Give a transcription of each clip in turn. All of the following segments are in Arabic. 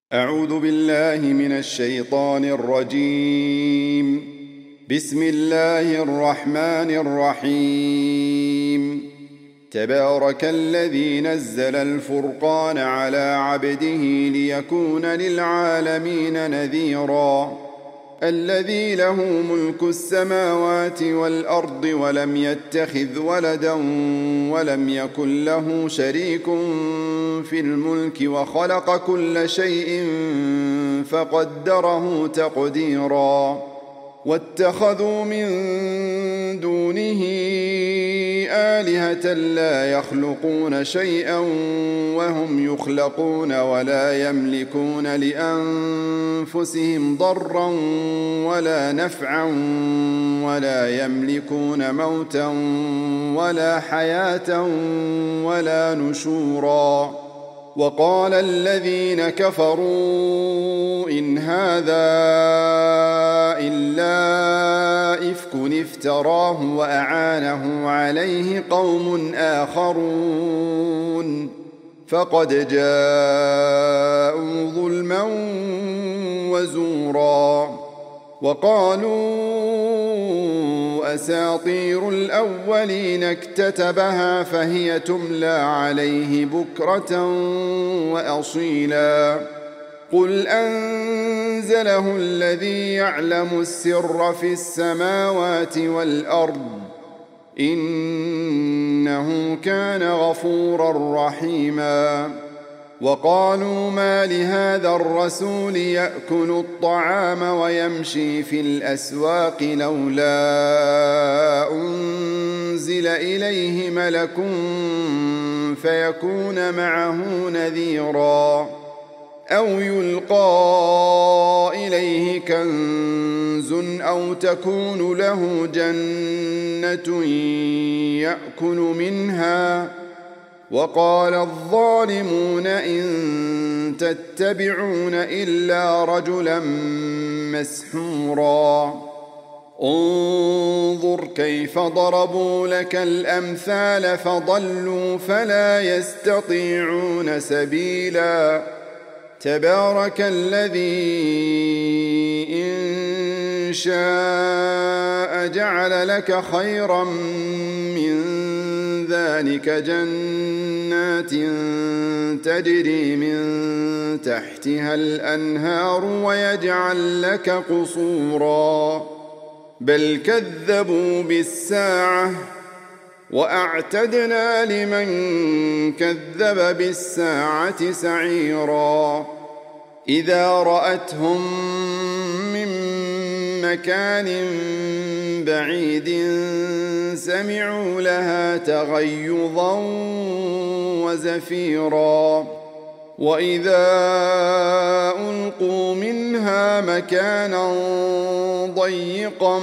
أعوذ بالله من الشيطان الرجيم. بسم الله الرحمن الرحيم. تبارك الذي نزل الفرقان على عبده ليكون للعالمين نذيرا. الذي له ملك السماوات والأرض ولم يتخذ ولدا ولم يكن له شريك في الملك وخلق كل شيء فقدره تقديرا. واتخذوا من دونه آلهة لا يخلقون شيئا وهم يخلقون ولا يملكون لأنفسهم ضرا ولا نفعا ولا يملكون موتا ولا حياة ولا نشورا. وقال الذين كفروا إن هذا إلا إفك افتراه وأعانه عليه قوم آخرون فقد جاءوا ظلما وزورا. وقالوا أساطير الأولين اكتتبها فهي تملى عليه بكرة وأصيلا. قل أنزله الذي يعلم السر في السماوات والأرض إنه كان غفورا رحيما. وقالوا ما لهذا الرسول يأكل الطعام ويمشي في الأسواق لولا أنزل إليه ملك فيكون معه نذيرا أو يلقى إليه كنز أو تكون له جنة يأكل منها. وقال الظالمون إن تتبعون إلا رجلا مسحورا. انظر كيف ضربوا لك الأمثال فضلوا فلا يستطيعون سبيلا. تبارك الذي إن شاء جعل لك خيرا من ذلك جنات تجري من تحتها الأنهار ويجعل لك قصورا. بل كذبوا بالساعة وأعتدنا لمن كذب بالساعة سعيرا. إذا رأتهم من مكان بعيد سمعوا لها تغيظا وزفيرا. وإذا ألقوا منها مكانا ضيقا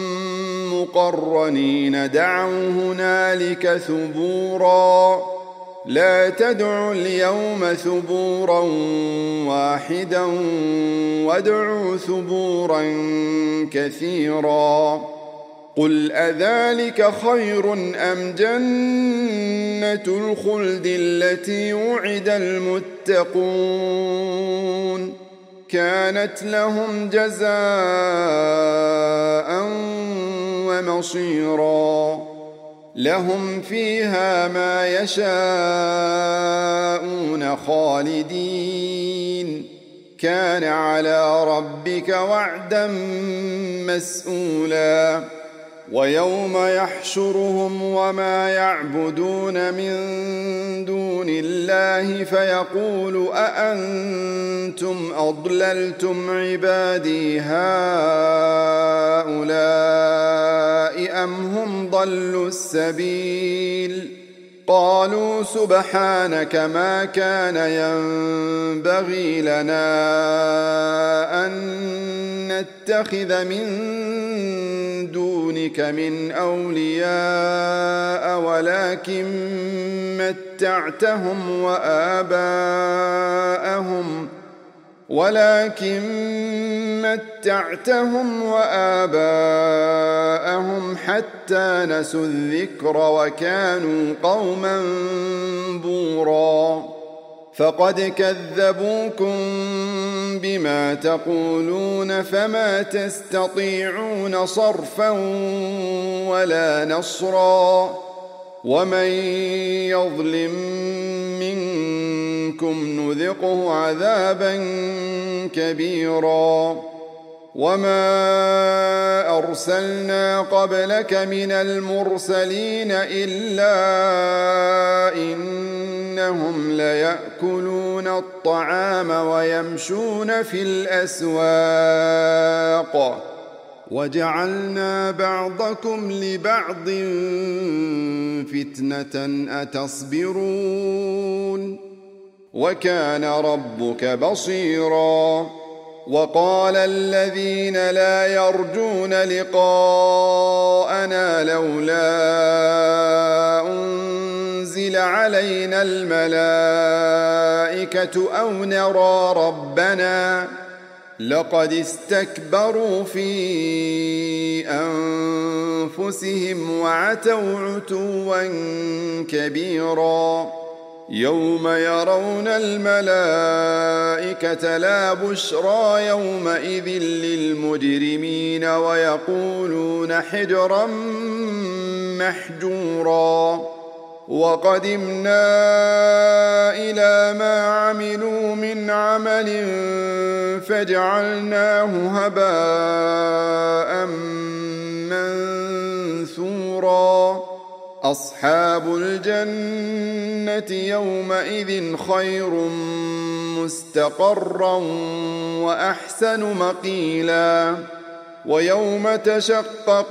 مقرنين دعوا هنالك ثبورا. لا تدعوا اليوم ثبورا واحدا وادعوا ثبورا كثيرا. قل أذلك خير أم جنة الخلد التي وعد المتقون كانت لهم جزاء ومصيرا. لهم فيها ما يشاءون خالدين كان على ربك وعدا مسئولا. ويوم يحشرهم وما يعبدون من دون الله فيقول أأنتم أضللتم عبادي هؤلاء أم هم ضلوا السبيل. قالوا سبحانك ما كان ينبغي لنا أن نتخذ من دونك من أولياء ولكن متعتهم وآباءهم حتى نسوا الذكر وكانوا قوما بورا. فقد كذبوكم بما تقولون فما تستطيعون صرفا ولا نصرا ومن يظلم منكم نذقه عذابا كبيرا وما أرسلنا قبلك من المرسلين إلا إنهم ليأكلون الطعام ويمشون في الأسواق وجعلنا بعضكم لبعض فتنة أتصبرون وكان ربك بصيرا وقال الذين لا يرجون لقاءنا لولا أنزل علينا الملائكة أو نرى ربنا لقد استكبروا في أنفسهم وعتوا عتوا كبيرا يوم يرون الملائكة لا بشرى يومئذ للمجرمين ويقولون حجرا محجورا وقدمنا إلى ما عملوا من عمل فجعلناه هباء منثورا أصحاب الجنة يومئذ خير مستقرا وأحسن مقيلا ويوم تشقق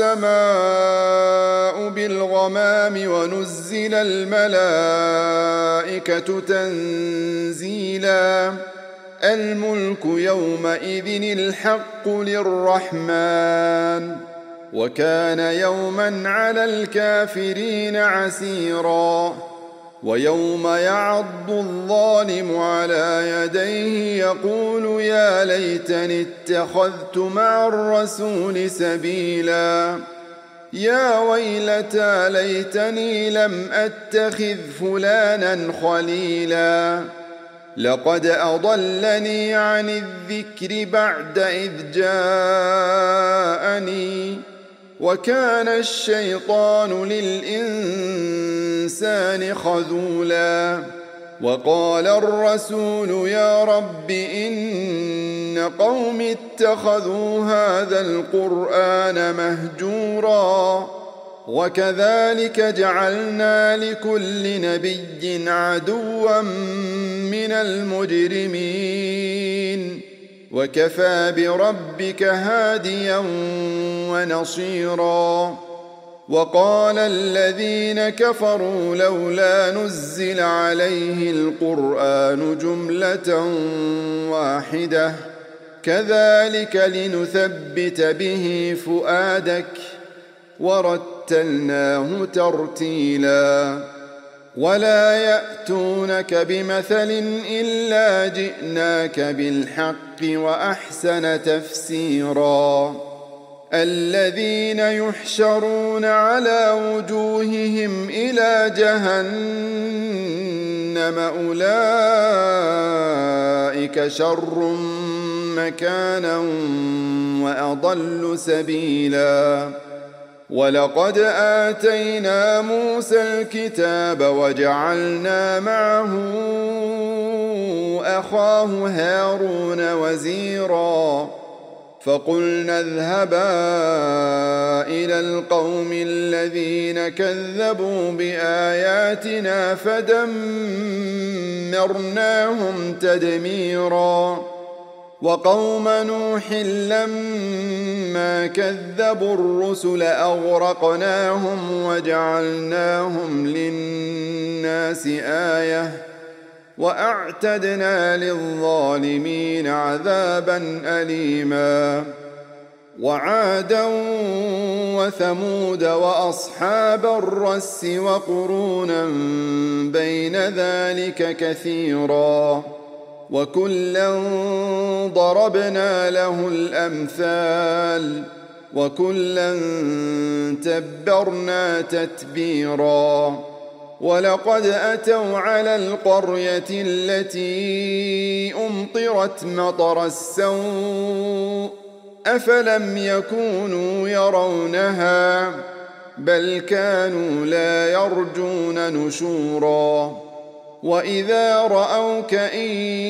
السماء بالغمام ونزل الملائكة تنزيلا الملك يومئذ الحق للرحمن وكان يوما على الكافرين عسيرا ويوم يعض الظالم على يديه يقول يا ليتني اتخذت مع الرسول سبيلا يا ويلتى ليتني لم أتخذ فلانا خليلا لقد أضلني عن الذكر بعد إذ جاءني وكان الشيطان للإنسان خذولا وقال الرسول يا رب إن قوم اتخذوا هذا القرآن مهجورا وكذلك جعلنا لكل نبي عدوا من المجرمين وكفى بربك هاديا ونصيرا وقال الذين كفروا لولا نزل عليه القرآن جملة واحدة كذلك لنثبت به فؤادك ورتلناه ترتيلا ولا يأتونك بمثل إلا جئناك بالحق وأحسن تفسيرا الذين يحشرون على وجوههم إلى جهنم أولئك شر مكانا وأضل سبيلا ولقد آتينا موسى الكتاب وجعلنا معه أخاه هارون وزيرا فقلنا اذهبا إلى القوم الذين كذبوا بآياتنا فدمرناهم تدميرا وقوم نوح لما كذبوا الرسل أغرقناهم وجعلناهم للناس آية وأعتدنا للظالمين عذابا أليما وعادا وثمود وأصحاب الرس وقرونا بين ذلك كثيرا وكلا ضربنا له الأمثال وكلا تبرنا تتبيرا ولقد أتوا على القرية التي أمطرت مطر السوء أفلم يكونوا يرونها بل كانوا لا يرجون نشورا وإذا رأوك إن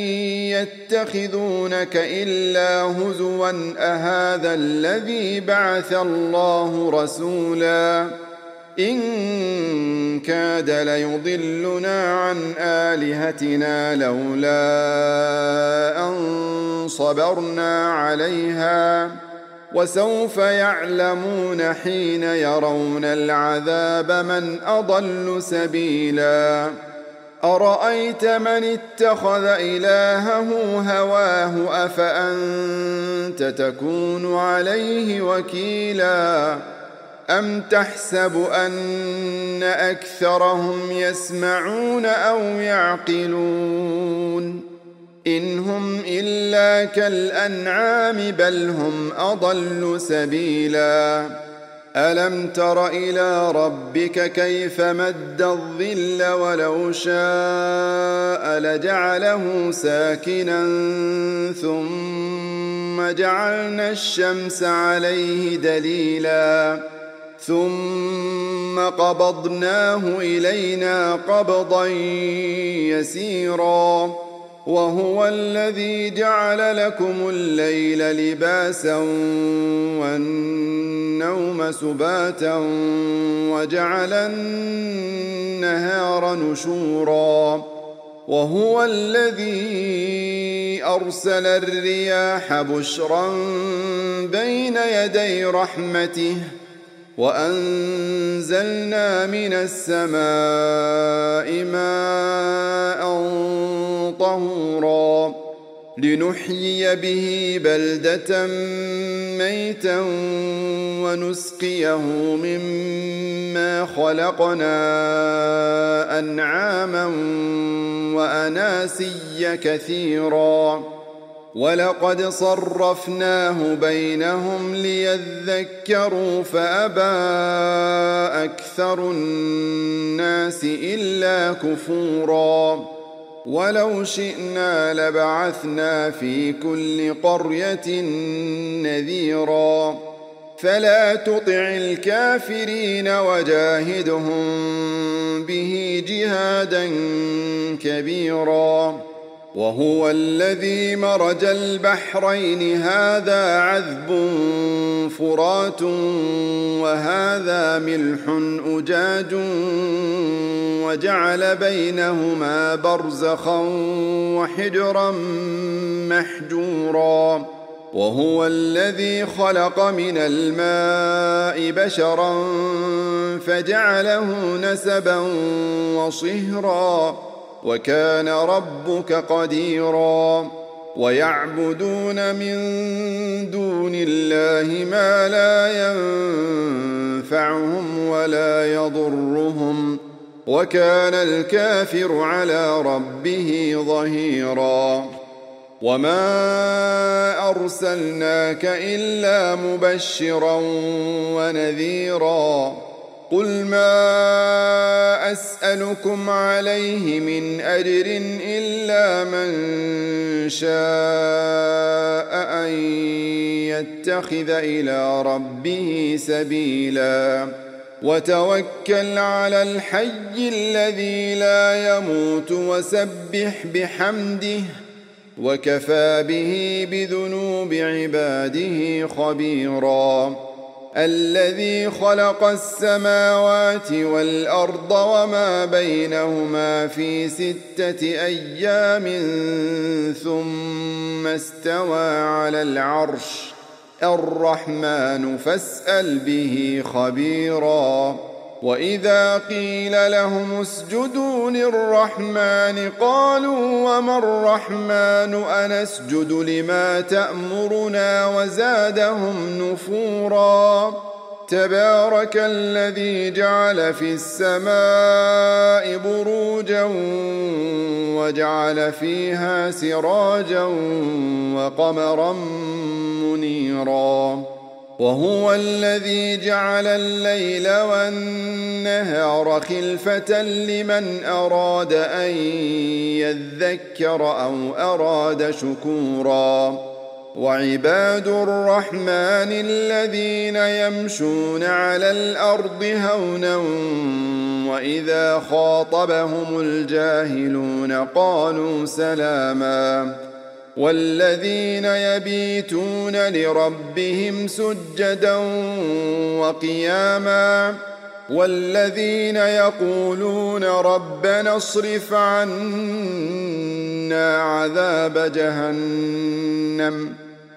يتخذونك إلا هزوا أهذا الذي بعث الله رسولا إن كاد ليضلنا عن آلهتنا لولا أن صبرنا عليها وسوف يعلمون حين يرون العذاب من أضل سبيلا أرأيت من اتخذ إلهه هواه أفأنت تكون عليه وكيلا أم تحسب أن أكثرهم يسمعون أو يعقلون إن هم إلا كالأنعام بل هم أضل سبيلا ألم تر إلى ربك كيف مد الظل ولو شاء لجعله ساكنا ثم جعلنا الشمس عليه دليلا ثم قبضناه إلينا قبضا يسيرا وهو الذي جعل لكم الليل لباسا والنوم سباتا وجعل النهار نشورا وهو الذي أرسل الرياح بشرا بين يدي رحمته وأنزلنا من السماء ماء طهورا لنحيي به بلدة ميتا ونسقيه مما خلقنا أنعاما وأناسيا كثيرا ولقد صرفناه بينهم ليذكروا فأبى أكثر الناس إلا كفورا ولو شئنا لبعثنا في كل قرية نذيرا فلا تطع الكافرين وجاهدهم به جهادا كبيرا وهو الذي مرج البحرين هذا عذب فرات وهذا ملح أجاج وجعل بينهما برزخا وحجرا محجورا وهو الذي خلق من الماء بشرا فجعله نسبا وصهرا وكان ربك قديرا ويعبدون من دون الله ما لا ينفعهم ولا يضرهم وكان الكافر على ربه ظهيرا وما أرسلناك إلا مبشرا ونذيرا قل ما أسألكم عليه من أجر إلا من شاء أن يتخذ إلى ربه سبيلا وتوكل على الحي الذي لا يموت وسبح بحمده وكفى به بذنوب عباده خبيرا الذي خلق السماوات والأرض وما بينهما في 6 أيام ثم استوى على العرش الرحمن فاسأل به خبيرا وإذا قيل لهم اسجدوا للرحمن قالوا وما الرحمن أنسجد لما تأمرنا وزادهم نفورا تبارك الذي جعل في السماء بروجا وجعل فيها سراجا وقمرا منيرا وهو الذي جعل الليل والنهار خلفة لمن أراد أن يذكر أو أراد شكورا وعباد الرحمن الذين يمشون على الأرض هونا وإذا خاطبهم الجاهلون قالوا سلاما والذين يبيتون لربهم سجدا وقياما والذين يقولون ربنا اصرف عنا عذاب جهنم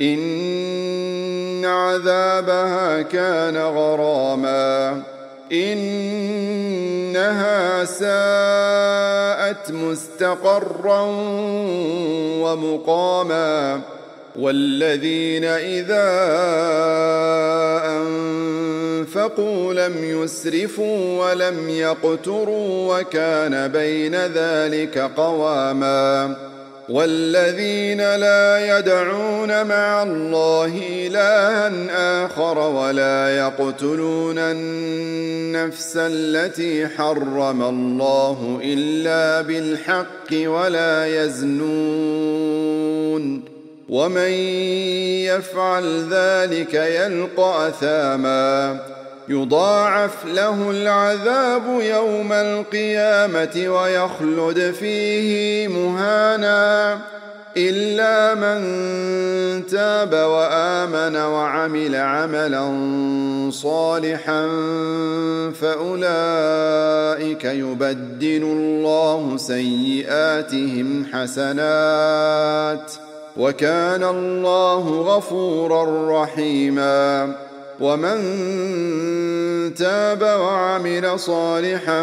إن عذابها كان غراما إنها ساءت مستقرا ومقاما والذين إذا أنفقوا لم يسرفوا ولم يقتروا وكان بين ذلك قواما والذين لا يدعون مع الله إلها آخر ولا يقتلون النفس التي حرم الله إلا بالحق ولا يزنون ومن يفعل ذلك يلقى أثاما يضاعف له العذاب يوم القيامة ويخلد فيه مهانا إلا من تاب وآمن وعمل عملا صالحا فأولئك يبدل الله سيئاتهم حسنات وكان الله غفورا رحيما ومن تاب وعمل صالحا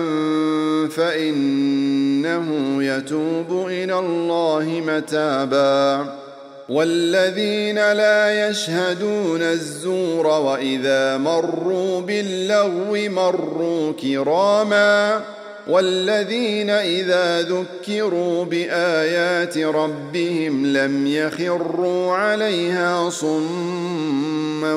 فإنه يتوب إلى الله متابا والذين لا يشهدون الزور وإذا مروا باللغو مروا كراما والذين إذا ذكروا بآيات ربهم لم يخروا عليها صما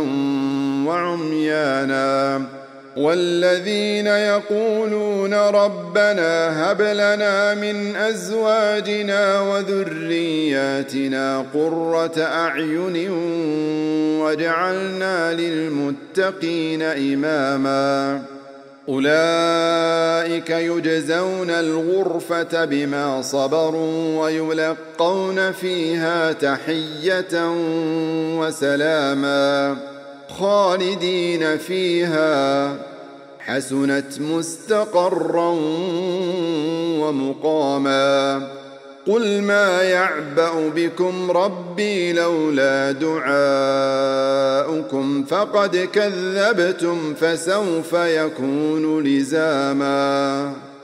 وعميانا والذين يقولون ربنا هب لنا من أزواجنا وذرياتنا قرة أعين واجعلنا للمتقين إماما أولئك يجزون الغرفة بما صبروا ويلقون فيها تحية وسلاما خالدين فيها حسنت مستقرا ومقاما قل ما يعبأ بكم ربي لولا دعاؤكم فقد كذبتم فسوف يكون لزاما